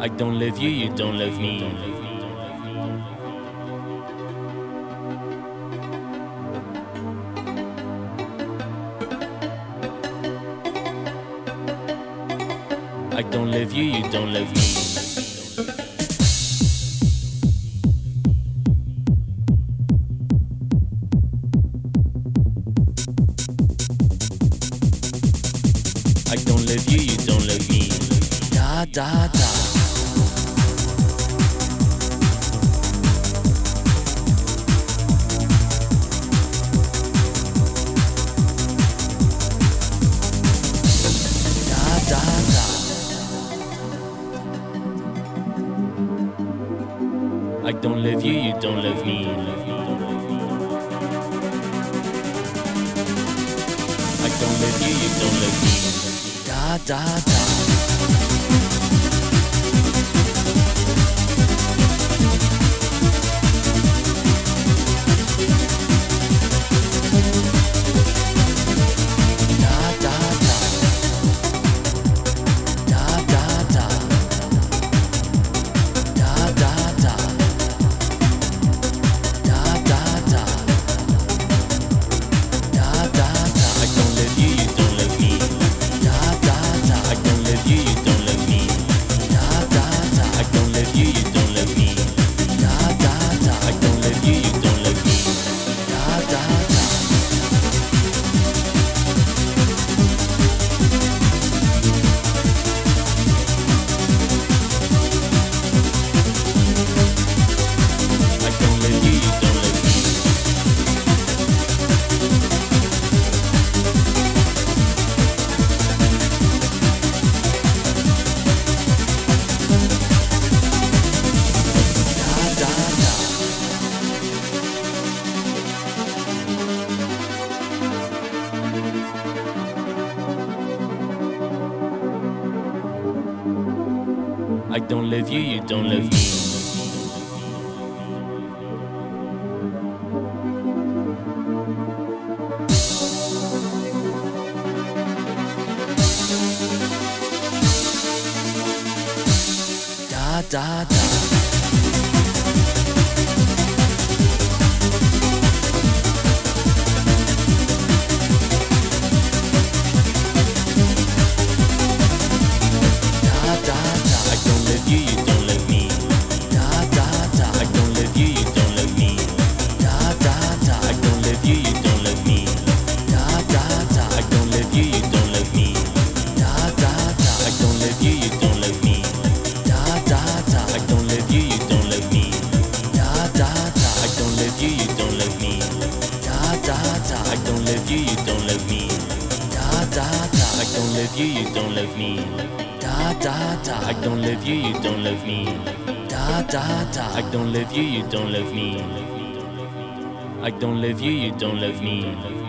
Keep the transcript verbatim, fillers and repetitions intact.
I don't love you, you don't love me. I don't love you, you don't love me. I don't love you, you don't love me. Da da da. I don't love you, you don't love me. I don't love you, you don't love me. Da da da. I don't love you, you don't love me. Da da da. I don't love you, you don't love me. Da da da. I don't love you, you don't love me. Da da da. I don't love you, you don't love me. Da da da. I don't love you, you don't love me. I don't love you, you don't love me.